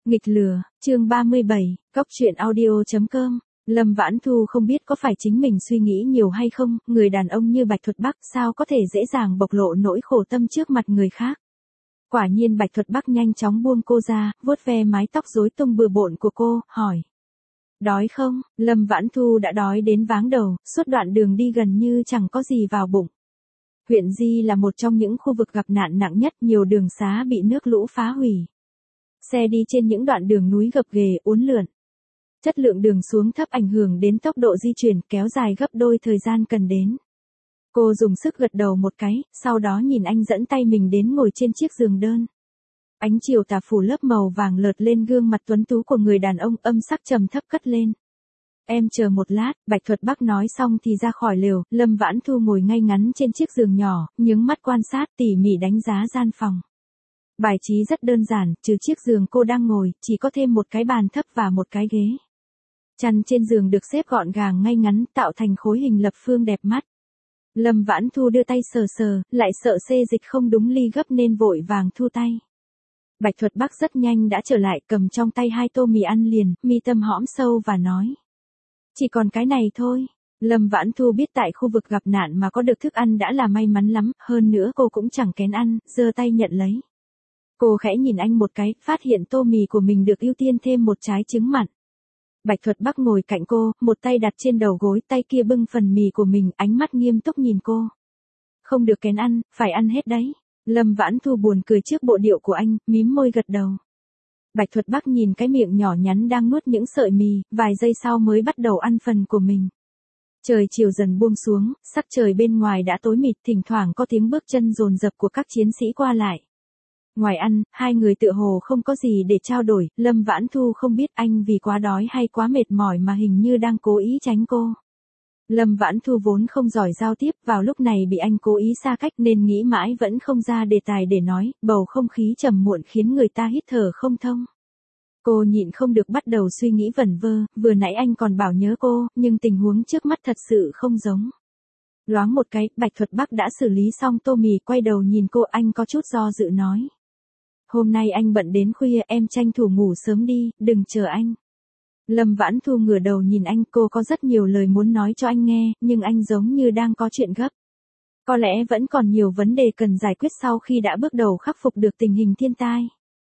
Nghịch lừa, chương 37, Cóc truyện audio.com. Lâm Vãn Thu không biết có phải chính mình suy nghĩ nhiều hay không, người đàn ông như Bạch Thuật Bắc sao có thể dễ dàng bộc lộ nỗi khổ tâm trước mặt người khác. Quả nhiên Bạch Thuật Bắc nhanh chóng buông cô ra, vuốt ve mái tóc rối tung bừa bộn của cô, hỏi. Đói không? Lâm Vãn Thu đã đói đến váng đầu, suốt đoạn đường đi gần như chẳng có gì vào bụng. Huyện Di là một trong những khu vực gặp nạn nặng nhất, nhiều đường xá bị nước lũ phá hủy. Xe đi trên những đoạn đường núi gập ghềnh, uốn lượn. Chất lượng đường xuống thấp ảnh hưởng đến tốc độ di chuyển, kéo dài gấp đôi thời gian cần đến. Cô dùng sức gật đầu một cái, sau đó nhìn anh dẫn tay mình đến ngồi trên chiếc giường đơn. Ánh chiều tà phủ lớp màu vàng lợt lên gương mặt tuấn tú của người đàn ông, âm sắc trầm thấp cất lên. Em chờ một lát, Bạch Thuật Bắc nói xong thì ra khỏi lều. Lâm Vãn Thu ngồi ngay ngắn trên chiếc giường nhỏ, nhướng mắt quan sát tỉ mỉ đánh giá gian phòng. Bài trí rất đơn giản, trừ chiếc giường cô đang ngồi, chỉ có thêm một cái bàn thấp và một cái ghế. Chăn trên giường được xếp gọn gàng ngay ngắn, tạo thành khối hình lập phương đẹp mắt. Lâm Vãn Thu đưa tay sờ sờ, lại sợ xê dịch không đúng ly gấp nên vội vàng thu tay. Bạch Thuật Bắc rất nhanh đã trở lại, cầm trong tay 2 tô mì ăn liền, mi tâm hõm sâu và nói. Chỉ còn cái này thôi. Lâm Vãn Thu biết tại khu vực gặp nạn mà có được thức ăn đã là may mắn lắm, hơn nữa cô cũng chẳng kén ăn, giơ tay nhận lấy. Cô khẽ nhìn anh một cái, phát hiện tô mì của mình được ưu tiên thêm một trái trứng mặn. Bạch Thuật Bắc ngồi cạnh cô, một tay đặt trên đầu gối, tay kia bưng phần mì của mình, ánh mắt nghiêm túc nhìn cô. Không được kén ăn, phải ăn hết đấy. Lâm Vãn Thu buồn cười trước bộ điệu của anh, mím môi gật đầu. Bạch Thuật Bắc nhìn cái miệng nhỏ nhắn đang nuốt những sợi mì, vài giây sau mới bắt đầu ăn phần của mình. Trời chiều dần buông xuống, sắc trời bên ngoài đã tối mịt, thỉnh thoảng có tiếng bước chân dồn dập của các chiến sĩ qua lại. Ngoài ăn, hai người tựa hồ không có gì để trao đổi, Lâm Vãn Thu không biết anh vì quá đói hay quá mệt mỏi mà hình như đang cố ý tránh cô. Lâm Vãn Thu vốn không giỏi giao tiếp, vào lúc này bị anh cố ý xa cách nên nghĩ mãi vẫn không ra đề tài để nói, bầu không khí trầm muộn khiến người ta hít thở không thông. Cô nhịn không được bắt đầu suy nghĩ vẩn vơ, vừa nãy anh còn bảo nhớ cô, nhưng tình huống trước mắt thật sự không giống. Loáng một cái, Bạch Thuật Bắc đã xử lý xong tô mì, quay đầu nhìn cô, anh có chút do dự nói. Hôm nay anh bận đến khuya, em tranh thủ ngủ sớm đi, đừng chờ anh. Lâm Vãn Thu ngửa đầu nhìn anh, cô có rất nhiều lời muốn nói cho anh nghe, nhưng anh giống như đang có chuyện gấp. Có lẽ vẫn còn nhiều vấn đề cần giải quyết sau khi đã bước đầu khắc phục được tình hình thiên tai.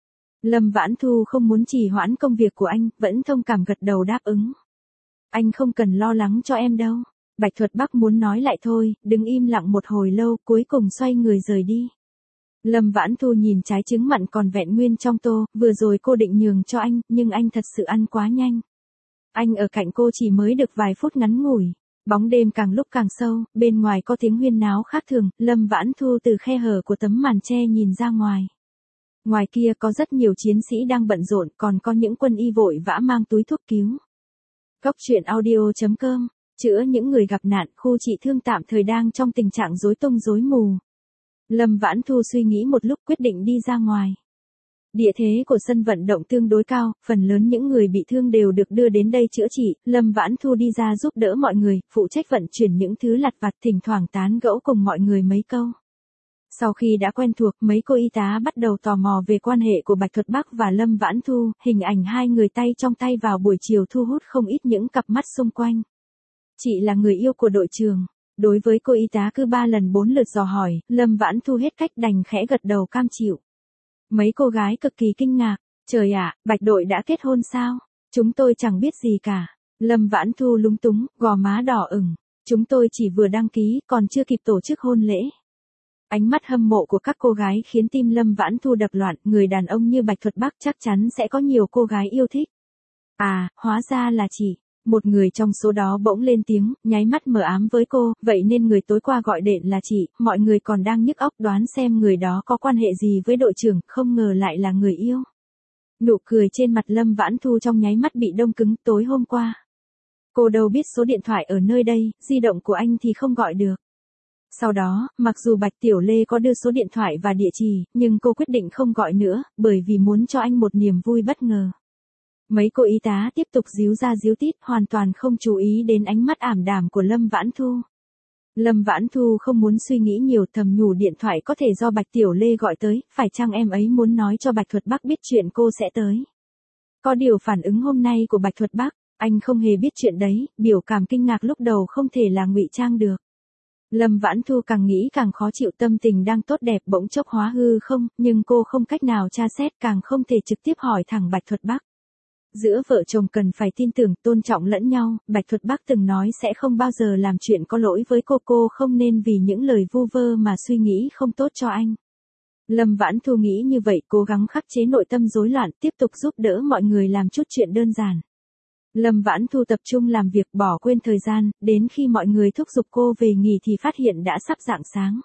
Lâm Vãn Thu không muốn trì hoãn công việc của anh, vẫn thông cảm gật đầu đáp ứng. Anh không cần lo lắng cho em đâu. Bạch Thuật Bắc muốn nói lại thôi, đứng im lặng một hồi lâu, cuối cùng xoay người rời đi. Lâm Vãn Thu nhìn trái trứng mặn còn vẹn nguyên trong tô, vừa rồi cô định nhường cho anh, nhưng anh thật sự ăn quá nhanh. Anh ở cạnh cô chỉ mới được vài phút ngắn ngủi. Bóng đêm càng lúc càng sâu, bên ngoài có tiếng huyên náo khác thường, Lâm Vãn Thu từ khe hở của tấm màn che nhìn ra ngoài. Ngoài kia có rất nhiều chiến sĩ đang bận rộn, còn có những quân y vội vã mang túi thuốc cứu. Cóc truyện audio.com, chữa những người gặp nạn, khu trị thương tạm thời đang trong tình trạng rối tung rối mù. Lâm Vãn Thu suy nghĩ một lúc quyết định đi ra ngoài. Địa thế của sân vận động tương đối cao, phần lớn những người bị thương đều được đưa đến đây chữa trị. Lâm Vãn Thu đi ra giúp đỡ mọi người, phụ trách vận chuyển những thứ lặt vặt, thỉnh thoảng tán gẫu cùng mọi người mấy câu. Sau khi đã quen thuộc, mấy cô y tá bắt đầu tò mò về quan hệ của Bạch Thuật Bắc và Lâm Vãn Thu, hình ảnh hai người tay trong tay vào buổi chiều thu hút không ít những cặp mắt xung quanh. Chị là người yêu của đội trưởng. Đối với cô y tá cứ 3 lần 4 lượt dò hỏi, Lâm Vãn Thu hết cách đành khẽ gật đầu cam chịu. Mấy cô gái cực kỳ kinh ngạc. Trời ạ, Bạch đội đã kết hôn sao? Chúng tôi chẳng biết gì cả. Lâm Vãn Thu lúng túng, gò má đỏ ửng. Chúng tôi chỉ vừa đăng ký, còn chưa kịp tổ chức hôn lễ. Ánh mắt hâm mộ của các cô gái khiến tim Lâm Vãn Thu đập loạn, người đàn ông như Bạch Thuật Bắc chắc chắn sẽ có nhiều cô gái yêu thích. À, hóa ra là chị. Một người trong số đó bỗng lên tiếng, nháy mắt mờ ám với cô, vậy nên người tối qua gọi điện là chị, mọi người còn đang nhức óc đoán xem người đó có quan hệ gì với đội trưởng, không ngờ lại là người yêu. Nụ cười trên mặt Lâm Vãn Thu trong nháy mắt bị đông cứng. Tối hôm qua. Cô đâu biết số điện thoại ở nơi đây, di động của anh thì không gọi được. Sau đó, mặc dù Bạch Tiểu Lê có đưa số điện thoại và địa chỉ, nhưng cô quyết định không gọi nữa, bởi vì muốn cho anh một niềm vui bất ngờ. Mấy cô y tá tiếp tục díu ra díu tít, hoàn toàn không chú ý đến ánh mắt ảm đạm của Lâm Vãn Thu. Lâm Vãn Thu không muốn suy nghĩ nhiều, thầm nhủ điện thoại có thể do Bạch Tiểu Lê gọi tới, phải chăng em ấy muốn nói cho Bạch Thuật Bắc biết chuyện cô sẽ tới. Có điều phản ứng hôm nay của Bạch Thuật Bắc, anh không hề biết chuyện đấy, biểu cảm kinh ngạc lúc đầu không thể là ngụy trang được. Lâm Vãn Thu càng nghĩ càng khó chịu, tâm tình đang tốt đẹp bỗng chốc hóa hư không, nhưng cô không cách nào tra xét, càng không thể trực tiếp hỏi thẳng Bạch Thuật Bắc. Giữa vợ chồng cần phải tin tưởng, tôn trọng lẫn nhau, Bạch Thuật Bắc từng nói sẽ không bao giờ làm chuyện có lỗi với cô không nên vì những lời vu vơ mà suy nghĩ không tốt cho anh. Lâm Vãn Thu nghĩ như vậy, cố gắng khắc chế nội tâm rối loạn, tiếp tục giúp đỡ mọi người làm chút chuyện đơn giản. Lâm Vãn Thu tập trung làm việc, bỏ quên thời gian, đến khi mọi người thúc giục cô về nghỉ thì phát hiện đã sắp rạng sáng.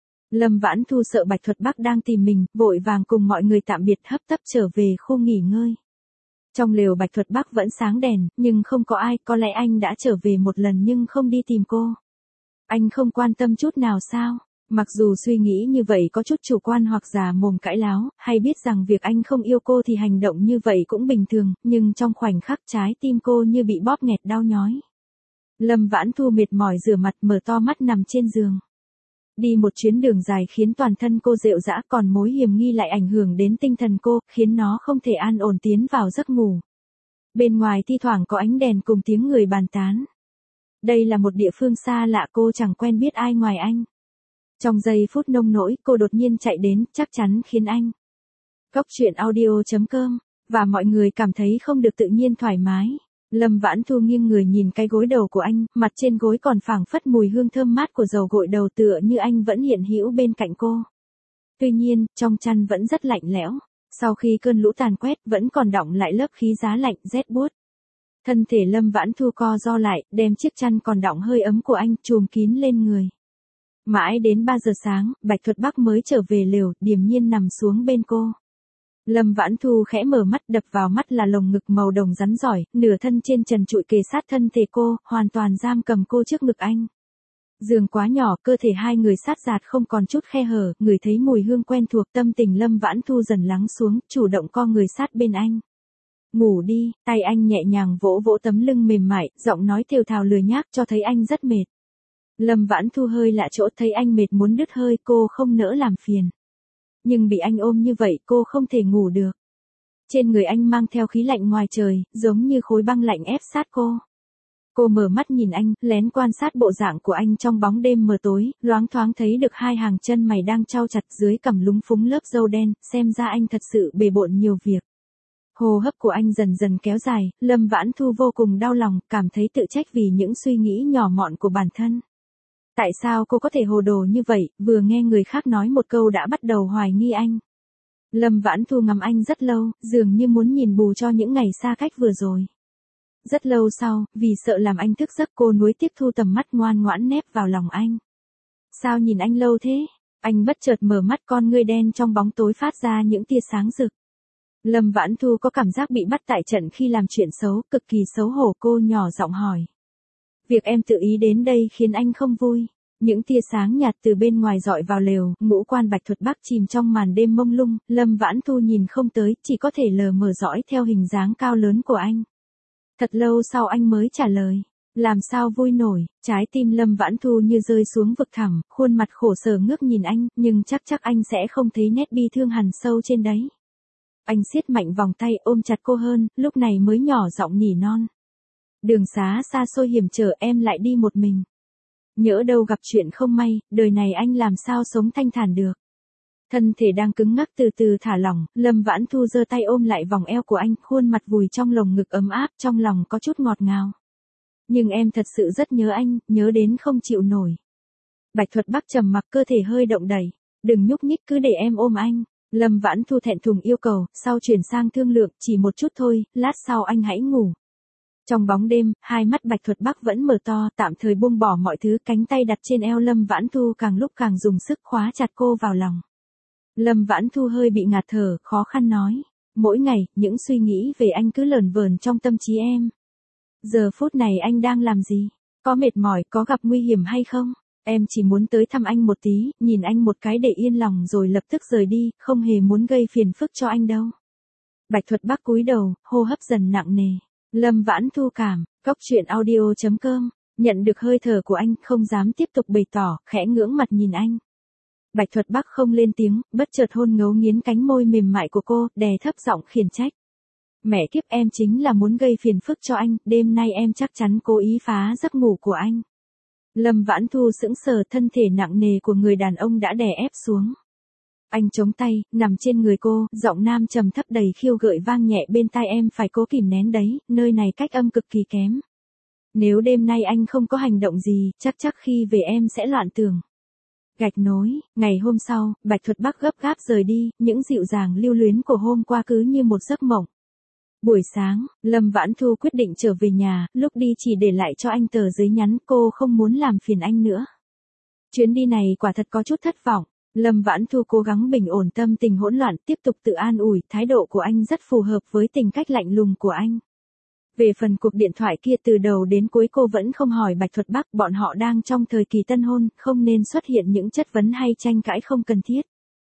Lâm Vãn Thu sợ Bạch Thuật Bắc đang tìm mình, vội vàng cùng mọi người tạm biệt, hấp tấp trở về khu nghỉ ngơi. Trong lều Bạch Thuật Bắc vẫn sáng đèn, nhưng không có ai, có lẽ anh đã trở về một lần nhưng không đi tìm cô. Anh không quan tâm chút nào sao? Mặc dù suy nghĩ như vậy có chút chủ quan hoặc giả mồm cãi láo, hay biết rằng việc anh không yêu cô thì hành động như vậy cũng bình thường, nhưng trong khoảnh khắc trái tim cô như bị bóp nghẹt đau nhói. Lâm Vãn Thu mệt mỏi rửa mặt, mở to mắt nằm trên giường. Đi một chuyến đường dài khiến toàn thân cô rệu rã, còn mối hiểm nghi lại ảnh hưởng đến tinh thần cô, khiến nó không thể an ổn tiến vào giấc ngủ. Bên ngoài thi thoảng có ánh đèn cùng tiếng người bàn tán. Đây là một địa phương xa lạ, cô chẳng quen biết ai ngoài anh. Trong giây phút nông nỗi, cô đột nhiên chạy đến, chắc chắn khiến anh. Góc truyện audio.com và mọi người cảm thấy không được tự nhiên thoải mái. Lâm Vãn Thu nghiêng người nhìn cái gối đầu của anh, mặt trên gối còn phảng phất mùi hương thơm mát của dầu gội đầu, tựa như anh vẫn hiện hữu bên cạnh cô. Tuy nhiên, trong chăn vẫn rất lạnh lẽo. Sau khi cơn lũ tàn quét, vẫn còn đọng lại lớp khí giá lạnh rét buốt. Thân thể Lâm Vãn Thu co ro lại, đem chiếc chăn còn đọng hơi ấm của anh trùm kín lên người. Mãi đến 3 giờ sáng, Bạch Thuật Bắc mới trở về lều, điềm nhiên nằm xuống bên cô. Lâm Vãn Thu khẽ mở mắt, đập vào mắt là lồng ngực màu đồng rắn giỏi, nửa thân trên trần trụi kề sát thân thể cô, hoàn toàn giam cầm cô trước ngực anh. Giường quá nhỏ, cơ thể hai người sát dạt không còn chút khe hở, người thấy mùi hương quen thuộc, tâm tình Lâm Vãn Thu dần lắng xuống, chủ động co người sát bên anh. Ngủ đi, tay anh nhẹ nhàng vỗ vỗ tấm lưng mềm mại, giọng nói thều thào lười nhác cho thấy anh rất mệt. Lâm Vãn Thu hơi lạ chỗ, thấy anh mệt muốn đứt hơi, cô không nỡ làm phiền. Nhưng bị anh ôm như vậy, cô không thể ngủ được. Trên người anh mang theo khí lạnh ngoài trời, giống như khối băng lạnh ép sát cô. Cô mở mắt nhìn anh, lén quan sát bộ dạng của anh trong bóng đêm mờ tối, loáng thoáng thấy được hai hàng chân mày đang chau chặt, dưới cằm lúng phúng lớp râu đen, xem ra anh thật sự bề bộn nhiều việc. Hô hấp của anh dần dần kéo dài, Lâm Vãn Thu vô cùng đau lòng, cảm thấy tự trách vì những suy nghĩ nhỏ mọn của bản thân. Tại sao cô có thể hồ đồ như vậy, vừa nghe người khác nói một câu đã bắt đầu hoài nghi anh. Lâm Vãn Thu ngắm anh rất lâu, dường như muốn nhìn bù cho những ngày xa cách vừa rồi. Rất lâu sau, vì sợ làm anh thức giấc, cô nuối tiếp thu tầm mắt, ngoan ngoãn nép vào lòng anh. Sao nhìn anh lâu thế? Anh bất chợt mở mắt, con ngươi đen trong bóng tối phát ra những tia sáng rực. Lâm Vãn Thu có cảm giác bị bắt tại trận khi làm chuyện xấu, cực kỳ xấu hổ, cô nhỏ giọng hỏi. Việc em tự ý đến đây khiến anh không vui. Những tia sáng nhạt từ bên ngoài dọi vào lều, ngũ quan Bạch Thuật Bắc chìm trong màn đêm mông lung, Lâm Vãn Thu nhìn không tới, chỉ có thể lờ mờ dõi theo hình dáng cao lớn của anh. Thật lâu sau anh mới trả lời. Làm sao vui nổi, trái tim Lâm Vãn Thu như rơi xuống vực thẳm, khuôn mặt khổ sở ngước nhìn anh, nhưng chắc anh sẽ không thấy nét bi thương hằn sâu trên đấy. Anh siết mạnh vòng tay ôm chặt cô hơn, lúc này mới nhỏ giọng nỉ non. Đường xá xa xôi hiểm trở, em lại đi một mình. Nhỡ đâu gặp chuyện không may, đời này anh làm sao sống thanh thản được. Thân thể đang cứng ngắc từ từ thả lỏng, Lâm Vãn Thu giơ tay ôm lại vòng eo của anh, khuôn mặt vùi trong lồng ngực ấm áp, trong lòng có chút ngọt ngào. Nhưng em thật sự rất nhớ anh, nhớ đến không chịu nổi. Bạch Thuật Bắc trầm mặc, cơ thể hơi động đẩy. Đừng nhúc nhích, cứ để em ôm anh. Lâm Vãn Thu thẹn thùng yêu cầu, sau chuyển sang thương lượng, chỉ một chút thôi, lát sau anh hãy ngủ. Trong bóng đêm, hai mắt Bạch Thuật Bắc vẫn mở to, tạm thời buông bỏ mọi thứ, cánh tay đặt trên eo Lâm Vãn Thu càng lúc càng dùng sức khóa chặt cô vào lòng. Lâm Vãn Thu hơi bị ngạt thở, khó khăn nói. Mỗi ngày, những suy nghĩ về anh cứ lởn vởn trong tâm trí em. Giờ phút này anh đang làm gì? Có mệt mỏi, có gặp nguy hiểm hay không? Em chỉ muốn tới thăm anh một tí, nhìn anh một cái để yên lòng rồi lập tức rời đi, không hề muốn gây phiền phức cho anh đâu. Bạch Thuật Bắc cúi đầu, hô hấp dần nặng nề. Lâm Vãn Thu cảm, góc truyện audio.com, nhận được hơi thở của anh, không dám tiếp tục bày tỏ, khẽ ngưỡng mặt nhìn anh. Bạch Thuật Bắc không lên tiếng, bất chợt hôn ngấu nghiến cánh môi mềm mại của cô, đè thấp giọng khiển trách. Mẹ kiếp, em chính là muốn gây phiền phức cho anh, đêm nay em chắc chắn cố ý phá giấc ngủ của anh. Lâm Vãn Thu sững sờ, thân thể nặng nề của người đàn ông đã đè ép xuống. Anh chống tay, nằm trên người cô, giọng nam trầm thấp đầy khiêu gợi vang nhẹ bên tai, em phải cố kìm nén đấy, nơi này cách âm cực kỳ kém. Nếu đêm nay anh không có hành động gì, chắc khi về em sẽ loạn tưởng. Gạch nối, ngày hôm sau, Bạch Thuật Bắc gấp gáp rời đi, những dịu dàng lưu luyến của hôm qua cứ như một giấc mộng. Buổi sáng, Lâm Vãn Thu quyết định trở về nhà, lúc đi chỉ để lại cho anh tờ giấy nhắn, cô không muốn làm phiền anh nữa. Chuyến đi này quả thật có chút thất vọng. Lâm Vãn Thu cố gắng bình ổn tâm tình hỗn loạn, tiếp tục tự an ủi, thái độ của anh rất phù hợp với tính cách lạnh lùng của anh. Về phần cuộc điện thoại kia, từ đầu đến cuối cô vẫn không hỏi Bạch Thuật Bắc, bọn họ đang trong thời kỳ tân hôn, không nên xuất hiện những chất vấn hay tranh cãi không cần thiết.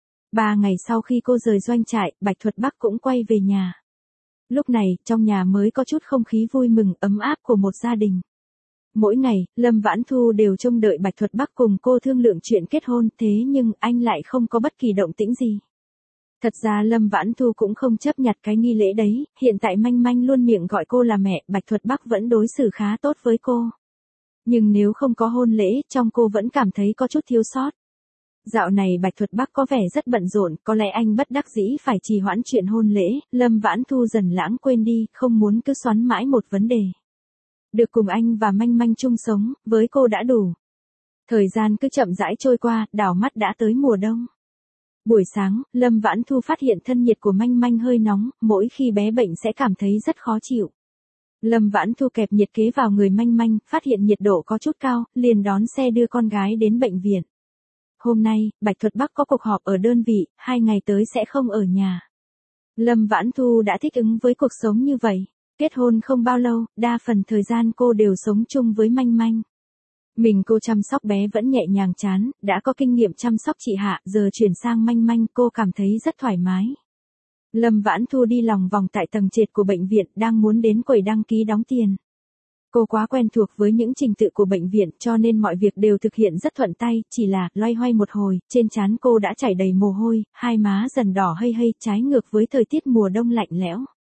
3 ngày sau khi cô rời doanh trại, Bạch Thuật Bắc cũng quay về nhà. Lúc này, trong nhà mới có chút không khí vui mừng, ấm áp của một gia đình. Mỗi ngày, Lâm Vãn Thu đều trông đợi Bạch Thuật Bắc cùng cô thương lượng chuyện kết hôn, thế nhưng anh lại không có bất kỳ động tĩnh gì. Thật ra Lâm Vãn Thu cũng không chấp nhặt cái nghi lễ đấy, hiện tại Manh Manh luôn miệng gọi cô là mẹ, Bạch Thuật Bắc vẫn đối xử khá tốt với cô. Nhưng nếu không có hôn lễ, trong cô vẫn cảm thấy có chút thiếu sót. Dạo này Bạch Thuật Bắc có vẻ rất bận rộn, có lẽ anh bất đắc dĩ phải trì hoãn chuyện hôn lễ, Lâm Vãn Thu dần lãng quên đi, không muốn cứ xoắn mãi một vấn đề. Được cùng anh và Manh Manh chung sống, với cô đã đủ. Thời gian cứ chậm rãi trôi qua, đảo mắt đã tới mùa đông. Buổi sáng, Lâm Vãn Thu phát hiện thân nhiệt của Manh Manh hơi nóng, mỗi khi bé bệnh sẽ cảm thấy rất khó chịu. Lâm Vãn Thu kẹp nhiệt kế vào người Manh Manh, phát hiện nhiệt độ có chút cao, liền đón xe đưa con gái đến bệnh viện. Hôm nay, Bạch Thuật Bắc có cuộc họp ở đơn vị, 2 ngày tới sẽ không ở nhà. Lâm Vãn Thu đã thích ứng với cuộc sống như vậy. Kết hôn không bao lâu, đa phần thời gian cô đều sống chung với Manh Manh. Mình cô chăm sóc bé vẫn nhẹ nhàng chán, đã có kinh nghiệm chăm sóc chị Hạ, giờ chuyển sang Manh Manh cô cảm thấy rất thoải mái. Lâm Vãn Thu đi lòng vòng tại tầng trệt của bệnh viện, đang muốn đến quầy đăng ký đóng tiền. Cô quá quen thuộc với những trình tự của bệnh viện cho nên mọi việc đều thực hiện rất thuận tay, chỉ là loay hoay một hồi, trên trán cô đã chảy đầy mồ hôi, hai má dần đỏ hây hây, trái ngược với thời tiết mùa đông lạnh lẽo.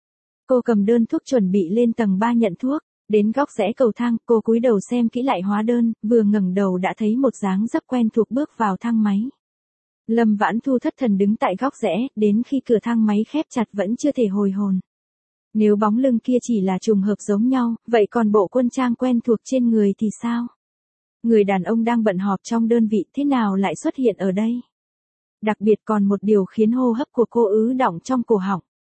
Cô cầm đơn thuốc chuẩn bị lên tầng 3 nhận thuốc, đến góc rẽ cầu thang, cô cúi đầu xem kỹ lại hóa đơn, vừa ngẩng đầu đã thấy một dáng dấp quen thuộc bước vào thang máy. Lâm Vãn Thu thất thần đứng tại góc rẽ, đến khi cửa thang máy khép chặt vẫn chưa thể hồi hồn. Nếu bóng lưng kia chỉ là trùng hợp giống nhau, vậy còn bộ quân trang quen thuộc trên người thì sao? Người đàn ông đang bận họp trong đơn vị thế nào lại xuất hiện ở đây? Đặc biệt còn một điều khiến hô hấp của cô ứ đọng trong cổ họng.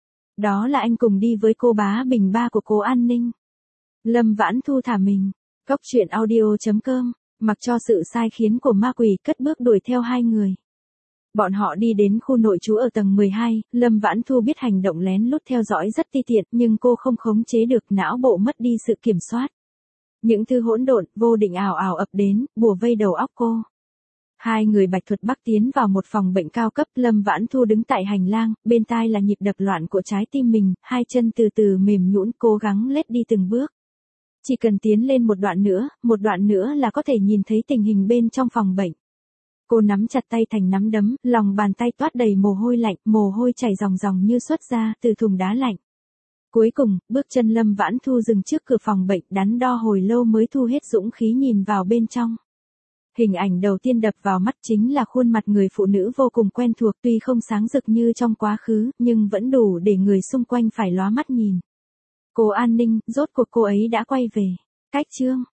Đó là anh cùng đi với cô Bá Bình, ba của cô An Ninh. Lâm Vãn Thu thả mình. Cốc truyện audio.com, mặc cho sự sai khiến của ma quỷ cất bước đuổi theo hai người. Bọn họ đi đến khu nội trú ở tầng 12, Lâm Vãn Thu biết hành động lén lút theo dõi rất ti tiện nhưng cô không khống chế được, não bộ mất đi sự kiểm soát. Những thứ hỗn độn, vô định ảo ảo ập đến, bủa vây đầu óc cô. Hai người Bạch Thuật Bắc tiến vào một phòng bệnh cao cấp, Lâm Vãn Thu đứng tại hành lang, bên tai là nhịp đập loạn của trái tim mình, hai chân từ từ mềm nhũn, cố gắng lết đi từng bước. Chỉ cần tiến lên một đoạn nữa là có thể nhìn thấy tình hình bên trong phòng bệnh. Cô nắm chặt tay thành nắm đấm, lòng bàn tay toát đầy mồ hôi lạnh, mồ hôi chảy ròng ròng như xuất ra từ thùng đá lạnh. Cuối cùng, bước chân Lâm Vãn Thu dừng trước cửa phòng bệnh, đắn đo hồi lâu mới thu hết dũng khí nhìn vào bên trong. Hình ảnh đầu tiên đập vào mắt chính là khuôn mặt người phụ nữ vô cùng quen thuộc, tuy không sáng rực như trong quá khứ, nhưng vẫn đủ để người xung quanh phải lóa mắt nhìn. Cô An Ninh, rốt cuộc cô ấy đã quay về. Cách chương